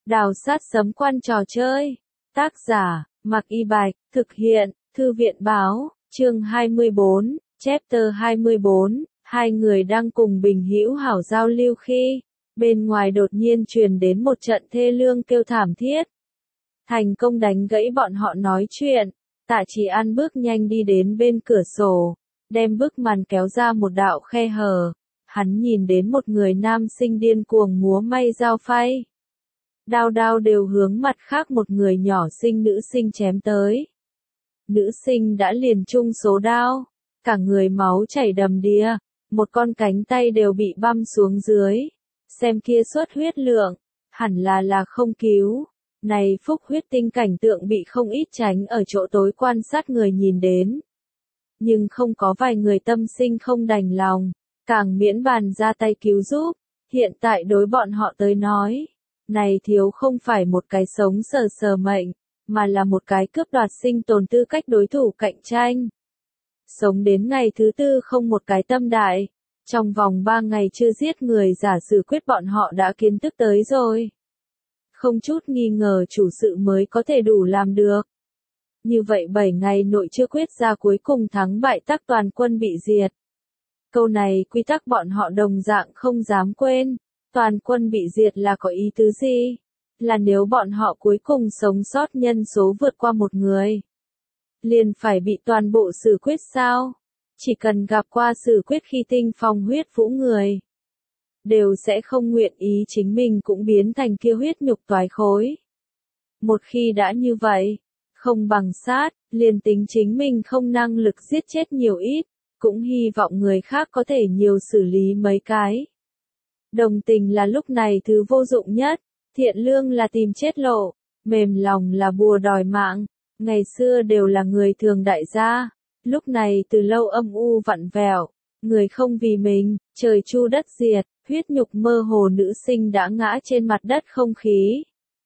Đào sát sấm quan trò chơi. Tác giả, Mạc Y Bạch, thực hiện, Thư viện báo, chương 24, chapter 24, hai người đang cùng bình hữu hảo giao lưu khi, bên ngoài đột nhiên truyền đến một trận thê lương kêu thảm thiết. Thành công đánh gãy bọn họ nói chuyện, Tạ Chỉ An bước nhanh đi đến bên cửa sổ, đem bức màn kéo ra một đạo khe hở, hắn nhìn đến một người nam sinh điên cuồng múa may dao phay. Đao đao đều hướng mặt khác một người nhỏ sinh nữ sinh chém tới. Nữ sinh đã liền chung số đao, cả người máu chảy đầm đìa, một con cánh tay đều bị băm xuống dưới. Xem kia xuất huyết lượng, hẳn là không cứu. Này phúc huyết tinh cảnh tượng bị không ít tránh ở chỗ tối quan sát người nhìn đến. Nhưng không có vài người tâm sinh không đành lòng, càng miễn bàn ra tay cứu giúp. Hiện tại đối bọn họ tới nói, này thiếu không phải một cái sống sờ mệnh, mà là một cái cướp đoạt sinh tồn tư cách đối thủ cạnh tranh. Sống đến ngày thứ tư không một cái tâm đại, trong vòng 3 ngày chưa giết người giả xử quyết bọn họ đã kiến thức tới rồi. Không chút nghi ngờ chủ sự mới có thể đủ làm được. Như vậy 7 ngày nội chưa quyết ra cuối cùng thắng bại tắc toàn quân bị diệt. Câu này quy tắc bọn họ đồng dạng không dám quên. Toàn quân bị diệt là có ý tứ gì? Là nếu bọn họ cuối cùng sống sót nhân số vượt qua một người, liền phải bị toàn bộ xử quyết sao? Chỉ cần gặp qua xử quyết khi tinh phong huyết vũ người, đều sẽ không nguyện ý chính mình cũng biến thành kia huyết nhục toái khối. Một khi đã như vậy, không bằng sát, liền tính chính mình không năng lực giết chết nhiều ít, cũng hy vọng người khác có thể nhiều xử lý mấy cái. Đồng tình là lúc này thứ vô dụng nhất, thiện lương là tìm chết lộ, mềm lòng là bùa đòi mạng, ngày xưa đều là người thường đại gia, lúc này từ lâu âm u vặn vẹo, người không vì mình, trời chu đất diệt, huyết nhục mơ hồ nữ sinh đã ngã trên mặt đất không khí.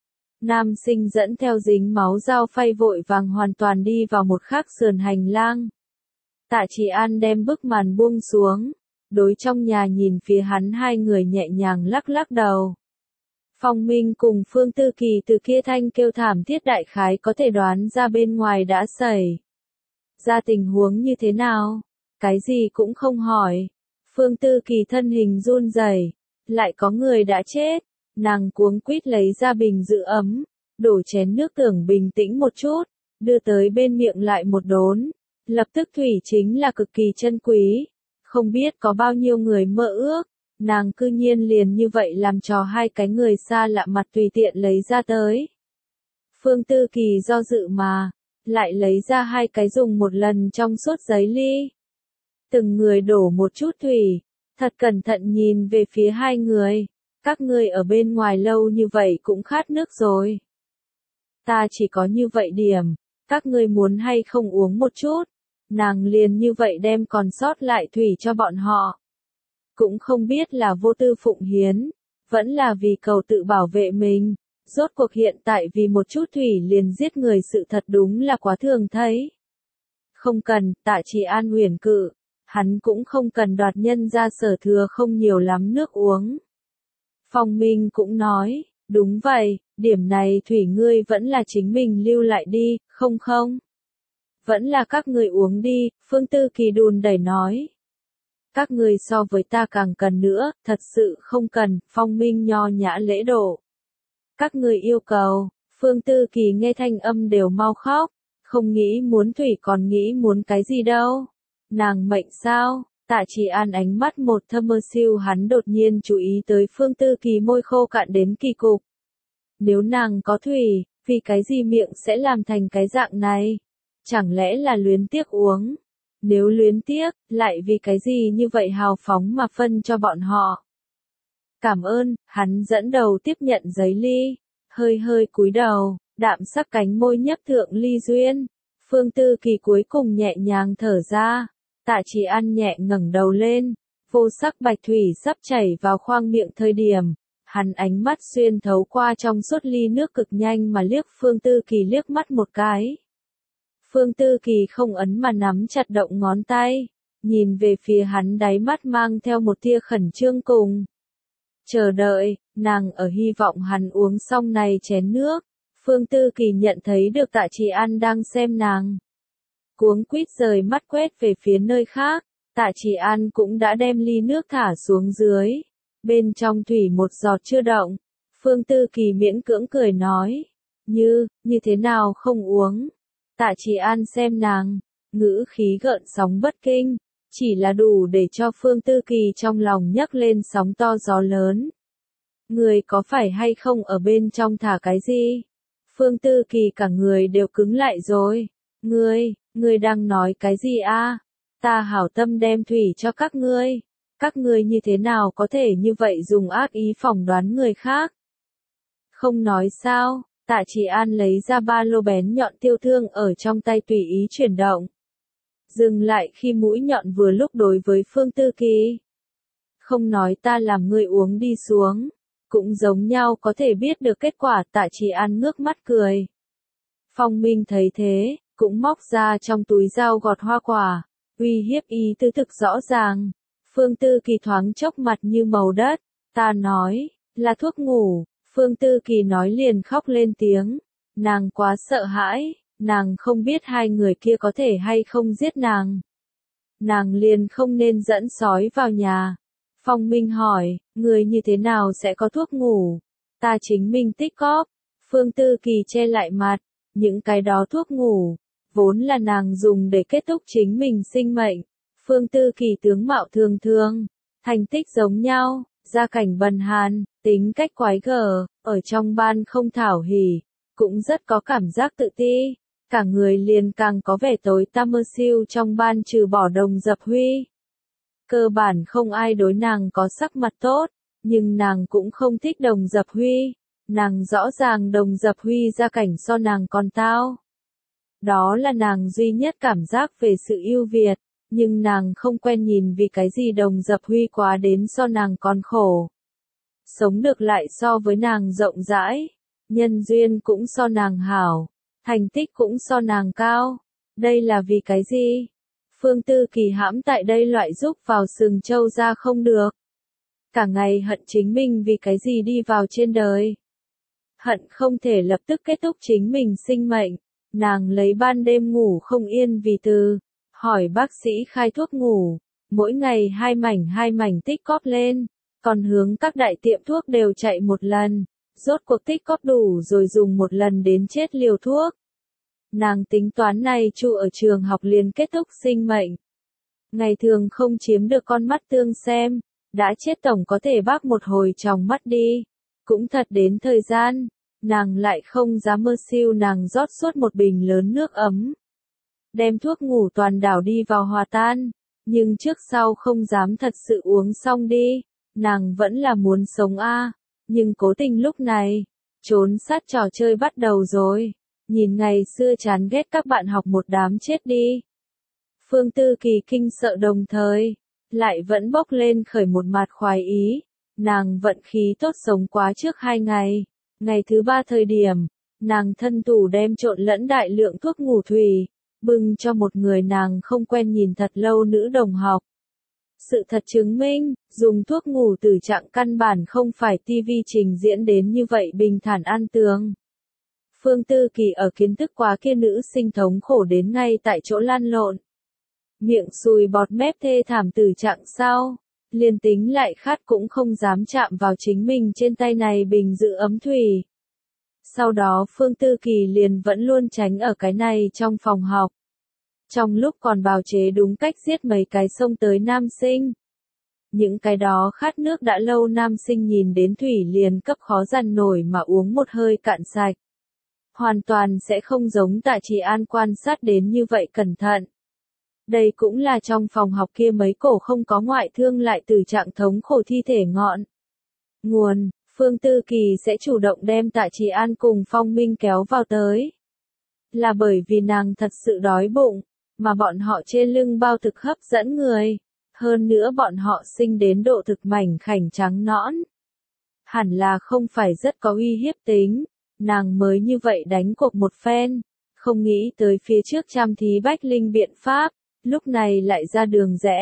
Nam sinh dẫn theo dính máu dao phay vội vàng hoàn toàn đi vào một khác sườn hành lang. Tạ Chỉ An đem bức màn buông xuống. Đối trong nhà nhìn phía hắn hai người nhẹ nhàng lắc đầu. Phong Minh cùng Phương Tư Kỳ từ kia thanh kêu thảm thiết đại khái có thể đoán ra bên ngoài đã xảy ra tình huống như thế nào. Cái gì cũng không hỏi. Phương Tư Kỳ thân hình run rẩy, lại có người đã chết. Nàng cuống quýt lấy ra bình giữ ấm, đổ chén nước tưởng bình tĩnh một chút, đưa tới bên miệng lại một đốn. Lập tức thủy chính là cực kỳ chân quý. Không biết có bao nhiêu người mơ ước, nàng cư nhiên liền như vậy làm trò hai cái người xa lạ mặt tùy tiện lấy ra tới. Phương Tư Kỳ do dự mà, lại lấy ra hai cái dùng một lần trong suốt giấy ly. Từng người đổ một chút thủy, thật cẩn thận nhìn về phía hai người, các ngươi ở bên ngoài lâu như vậy cũng khát nước rồi. Ta chỉ có như vậy điểm, các ngươi muốn hay không uống một chút. Nàng liền như vậy đem còn sót lại thủy cho bọn họ. Cũng không biết là vô tư phụng hiến, vẫn là vì cầu tự bảo vệ mình. Rốt cuộc hiện tại vì một chút thủy liền giết người sự thật đúng là quá thường thấy. Không cần, Tạ Chỉ An uyển cự, hắn cũng không cần đoạt nhân ra sở thừa không nhiều lắm nước uống. Phong Minh cũng nói, đúng vậy, điểm này thủy ngươi vẫn là chính mình lưu lại đi, không? Vẫn là các người uống đi, Phương Tư Kỳ đùn đẩy nói. Các người so với ta càng cần nữa, thật sự không cần, Phong Minh nho nhã lễ độ. Các người yêu cầu, Phương Tư Kỳ nghe thanh âm đều mau khóc, không nghĩ muốn thủy còn nghĩ muốn cái gì đâu. Nàng mệnh sao? Tạ Chỉ An ánh mắt một thâm mơ siêu hắn đột nhiên chú ý tới Phương Tư Kỳ môi khô cạn đến kỳ cục. Nếu nàng có thủy, vì cái gì miệng sẽ làm thành cái dạng này? Chẳng lẽ là luyến tiếc uống? Nếu luyến tiếc, lại vì cái gì như vậy hào phóng mà phân cho bọn họ? Cảm ơn, hắn dẫn đầu tiếp nhận giấy ly, hơi cúi đầu, đạm sắc cánh môi nhấp thượng ly duyên. Phương Tư Kỳ cuối cùng nhẹ nhàng thở ra, Tạ Chỉ An nhẹ ngẩng đầu lên, vô sắc bạch thủy sắp chảy vào khoang miệng thời điểm. Hắn ánh mắt xuyên thấu qua trong suốt ly nước cực nhanh mà liếc Phương Tư Kỳ liếc mắt một cái. Phương Tư Kỳ không ấn mà nắm chặt động ngón tay, nhìn về phía hắn đáy mắt mang theo một tia khẩn trương cùng Chờ đợi, nàng ở hy vọng hắn uống xong này chén nước. Phương Tư Kỳ nhận thấy được Tạ Trì An đang xem nàng. Cuống quýt rời mắt quét về phía nơi khác, Tạ Trì An cũng đã đem ly nước thả xuống dưới. Bên trong thủy một giọt chưa động. Phương Tư Kỳ miễn cưỡng cười nói. Như thế nào không uống? Tạ Trì An xem nàng, ngữ khí gợn sóng bất kinh, chỉ là đủ để cho Phương Tư Kỳ trong lòng nhấc lên sóng to gió lớn. Người có phải hay không ở bên trong thả cái gì? Phương Tư Kỳ cả người đều cứng lại rồi. Ngươi đang nói cái gì a? Ta hảo tâm đem thủy cho các ngươi như thế nào có thể như vậy dùng ác ý phỏng đoán người khác? Không nói sao? Tạ Trì An lấy ra ba lô bén nhọn tiêu thương ở trong tay tùy ý chuyển động. Dừng lại khi mũi nhọn vừa lúc đối với Phương Tư Kỳ. Không nói ta làm ngươi uống đi xuống. Cũng giống nhau có thể biết được kết quả. Tạ Trì An ngước mắt cười. Phong Minh thấy thế, cũng móc ra trong túi dao gọt hoa quả, uy hiếp ý tứ thực rõ ràng. Phương Tư Kỳ thoáng chốc mặt như màu đất. Ta nói, là thuốc ngủ. Phương Tư Kỳ nói liền khóc lên tiếng. Nàng quá sợ hãi, nàng không biết hai người kia có thể hay không giết nàng. Nàng liền không nên dẫn sói vào nhà. Phong Minh hỏi, người như thế nào sẽ có thuốc ngủ? Ta chính mình tích cóp. Phương Tư Kỳ che lại mặt, những cái đó thuốc ngủ, vốn là nàng dùng để kết thúc chính mình sinh mệnh. Phương Tư Kỳ tướng mạo thường thường, thành tích giống nhau, gia cảnh bần hàn, tính cách quái gở, ở trong ban không thảo hỉ, cũng rất có cảm giác tự ti, cả người liền càng có vẻ tối tăm mơ siêu trong ban trừ bỏ Đồng Dập Huy. Cơ bản không ai đối nàng có sắc mặt tốt, nhưng nàng cũng không thích Đồng Dập Huy, nàng rõ ràng Đồng Dập Huy gia cảnh so nàng còn tao. Đó là nàng duy nhất cảm giác về sự ưu việt, nhưng nàng không quen nhìn vì cái gì Đồng Dập Huy quá đến so nàng còn khổ. Sống được lại so với nàng rộng rãi, nhân duyên cũng so nàng hảo, thành tích cũng so nàng cao. Đây là vì cái gì? Phương Tư Kỳ hãm tại đây loại rúc vào sừng trâu ra không được. Cả ngày hận chính mình vì cái gì đi vào trên đời. Hận không thể lập tức kết thúc chính mình sinh mệnh. Nàng lấy ban đêm ngủ không yên vì từ. Hỏi bác sĩ khai thuốc ngủ. Mỗi ngày hai mảnh tích cóp lên. Còn hướng các đại tiệm thuốc đều chạy một lần. Rốt cuộc tích cóp đủ rồi dùng một lần đến chết liều thuốc. Nàng tính toán này trụ ở trường học liền kết thúc sinh mệnh. Ngày thường không chiếm được con mắt tương xem. Đã chết tổng có thể bác một hồi tròng mắt đi. Cũng thật đến thời gian. Nàng lại không dám mơ siêu nàng rót suốt một bình lớn nước ấm. Đem thuốc ngủ toàn đảo đi vào hòa tan. Nhưng trước sau không dám thật sự uống xong đi. Nàng vẫn là muốn sống a, nhưng cố tình lúc này, trốn sát trò chơi bắt đầu rồi. Nhìn ngày xưa chán ghét các bạn học một đám chết đi. Phương Tư Kỳ kinh sợ đồng thời, lại vẫn bốc lên khởi một mặt khoái ý. Nàng vận khí tốt sống quá trước 2 ngày. Ngày thứ 3 thời điểm, nàng thân thủ đem trộn lẫn đại lượng thuốc ngủ thủy, bưng cho một người nàng không quen nhìn thật lâu nữ đồng học. Sự thật chứng minh, dùng thuốc ngủ tử trạng căn bản không phải TV trình diễn đến như vậy bình thản an tường. Phương Tư Kỳ ở kiến thức quá kia nữ sinh thống khổ đến ngay tại chỗ lăn lộn. Miệng sùi bọt mép thê thảm tử trạng sau, liền tính lại khát cũng không dám chạm vào chính mình trên tay này bình giữ ấm thủy. Sau đó Phương Tư Kỳ liền vẫn luôn tránh ở cái này trong phòng học. Trong lúc còn bào chế đúng cách giết mấy cái xông tới nam sinh. Những cái đó khát nước đã lâu nam sinh nhìn đến thủy liền cấp khó dằn nổi mà uống một hơi cạn sạch. Hoàn toàn sẽ không giống Tạ Trì An quan sát đến như vậy cẩn thận. Đây cũng là trong phòng học kia mấy cổ không có ngoại thương lại từ trạng thống khổ thi thể ngọn. Nguồn, Phương Tư Kỳ sẽ chủ động đem Tạ Trì An cùng Phong Minh kéo vào tới. Là bởi vì nàng thật sự đói bụng, mà bọn họ trên lưng bao thực hấp dẫn người. Hơn nữa bọn họ sinh đến độ thực mảnh khảnh trắng nõn. Hẳn là không phải rất có uy hiếp tính, nàng mới như vậy đánh cuộc một phen. Không nghĩ tới phía trước trăm thí bách linh biện pháp, lúc này lại ra đường rẽ.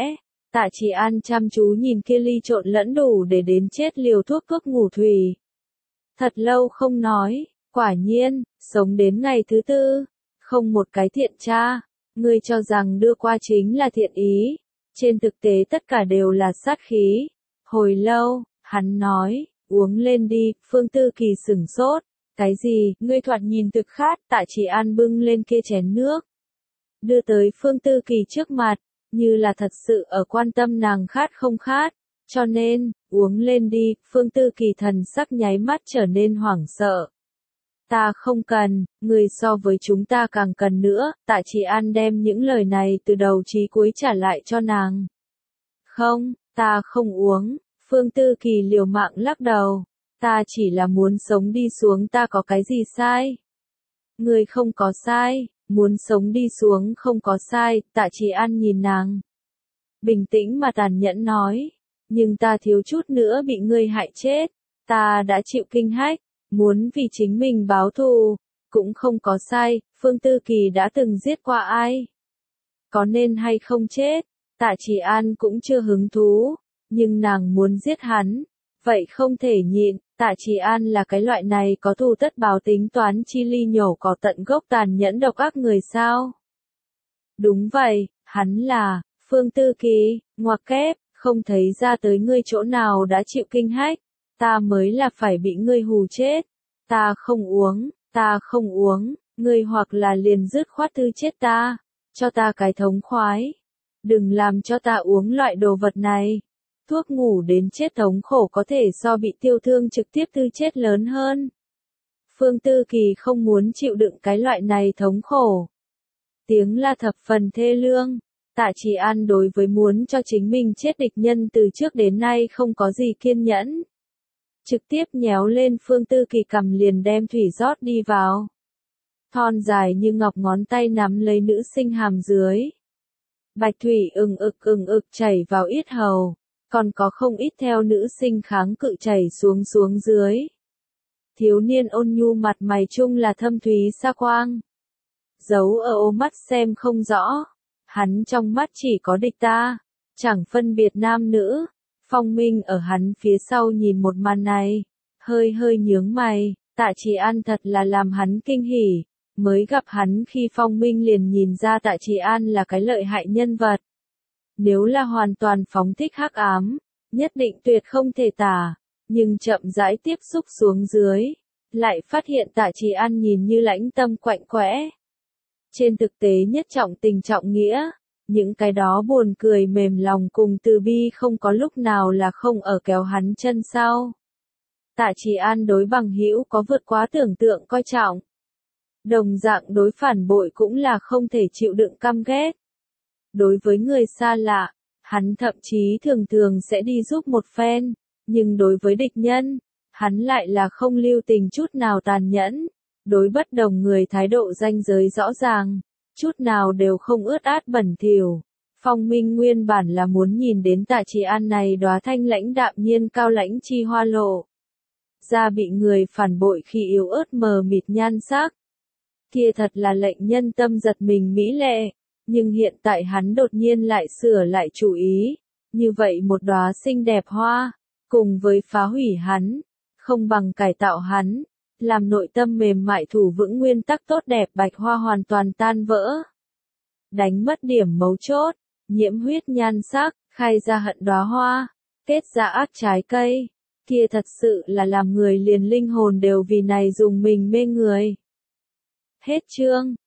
Tạ Chỉ An chăm chú nhìn kia ly trộn lẫn đủ để đến chết liều thuốc ngủ thủy. Thật lâu không nói, quả nhiên, sống đến ngày thứ tư, không một cái thiện tra, ngươi cho rằng đưa qua chính là thiện ý, trên thực tế tất cả đều là sát khí. Hồi lâu, hắn nói, uống lên đi, Phương Tư Kỳ sửng sốt, cái gì, ngươi thoạt nhìn thực khát, Tạ Chỉ An bưng lên kia chén nước, đưa tới Phương Tư Kỳ trước mặt, như là thật sự ở quan tâm nàng khát không khát, cho nên, uống lên đi, Phương Tư Kỳ thần sắc nháy mắt trở nên hoảng sợ. Ta không cần, người so với chúng ta càng cần nữa, Tạ Chỉ An đem những lời này từ đầu chí cuối trả lại cho nàng. Không, ta không uống, Phương Tư Kỳ liều mạng lắc đầu, ta chỉ là muốn sống đi xuống, ta có cái gì sai? Người không có sai, muốn sống đi xuống không có sai, Tạ Chỉ An nhìn nàng. Bình tĩnh mà tàn nhẫn nói, nhưng ta thiếu chút nữa bị ngươi hại chết, ta đã chịu kinh hách, muốn vì chính mình báo thù, cũng không có sai, Phương Tư Kỳ đã từng giết qua ai? Có nên hay không chết, Tạ Chỉ An cũng chưa hứng thú, nhưng nàng muốn giết hắn, vậy không thể nhịn, Tạ Chỉ An là cái loại này có thù tất báo tính toán chi ly nhổ cỏ tận gốc tàn nhẫn độc ác người sao? Đúng vậy, hắn là, Phương Tư Kỳ, ngoặc kép, không thấy ra tới ngươi chỗ nào đã chịu kinh hách, ta mới là phải bị ngươi hù chết, ta không uống, ngươi hoặc là liền dứt khoát thư chết ta, cho ta cái thống khoái, đừng làm cho ta uống loại đồ vật này. Thuốc ngủ đến chết thống khổ có thể so bị tiêu thương trực tiếp thư chết lớn hơn. Phương Tư Kỳ không muốn chịu đựng cái loại này thống khổ. Tiếng la thập phần thê lương. Tạ Chỉ An đối với muốn cho chính mình chết địch nhân từ trước đến nay không có gì kiên nhẫn. Trực tiếp nhéo lên Phương Tư Kỳ cầm liền đem thủy rót đi vào. Thon dài như ngọc ngón tay nắm lấy nữ sinh hàm dưới. Bạch thủy ừng ực chảy vào yết hầu, còn có không ít theo nữ sinh kháng cự chảy xuống dưới. Thiếu niên ôn nhu mặt mày chung là thâm thúy sa quang. Giấu ở ô mắt xem không rõ. Hắn trong mắt chỉ có địch ta, chẳng phân biệt nam nữ. Phong Minh ở hắn phía sau nhìn một màn này, hơi nhướng mày, Tạ Chỉ An thật là làm hắn kinh hỉ, mới gặp hắn khi Phong Minh liền nhìn ra Tạ Chỉ An là cái lợi hại nhân vật. Nếu là hoàn toàn phóng thích hắc ám, nhất định tuyệt không thể tả, nhưng chậm rãi tiếp xúc xuống dưới, lại phát hiện Tạ Chỉ An nhìn như lãnh tâm quạnh quẽ. Trên thực tế nhất trọng tình trọng nghĩa, những cái đó buồn cười mềm lòng cùng từ bi không có lúc nào là không ở kéo hắn chân sau. Tạ Chỉ An đối bằng hữu có vượt quá tưởng tượng coi trọng. Đồng dạng đối phản bội cũng là không thể chịu đựng căm ghét. Đối với người xa lạ, hắn thậm chí thường sẽ đi giúp một phen, nhưng đối với địch nhân, hắn lại là không lưu tình chút nào tàn nhẫn. Đối bất đồng người thái độ ranh giới rõ ràng, chút nào đều không ướt át bẩn thỉu. Phong Minh nguyên bản là muốn nhìn đến Tạ Chỉ An này đóa thanh lãnh đạm nhiên cao lãnh chi hoa lộ. Ra bị người phản bội khi yếu ớt mờ mịt nhan sắc. Kia thật là lệnh nhân tâm giật mình mỹ lệ, nhưng hiện tại hắn đột nhiên lại sửa lại chủ ý. Như vậy một đóa xinh đẹp hoa, cùng với phá hủy hắn, không bằng cải tạo hắn. Làm nội tâm mềm mại thủ vững nguyên tắc tốt đẹp bạch hoa hoàn toàn tan vỡ. Đánh mất điểm mấu chốt, nhiễm huyết nhan sắc, khai ra hận đóa hoa, kết ra ác trái cây, kia thật sự là làm người liền linh hồn đều vì này dùng mình mê người. Hết chương.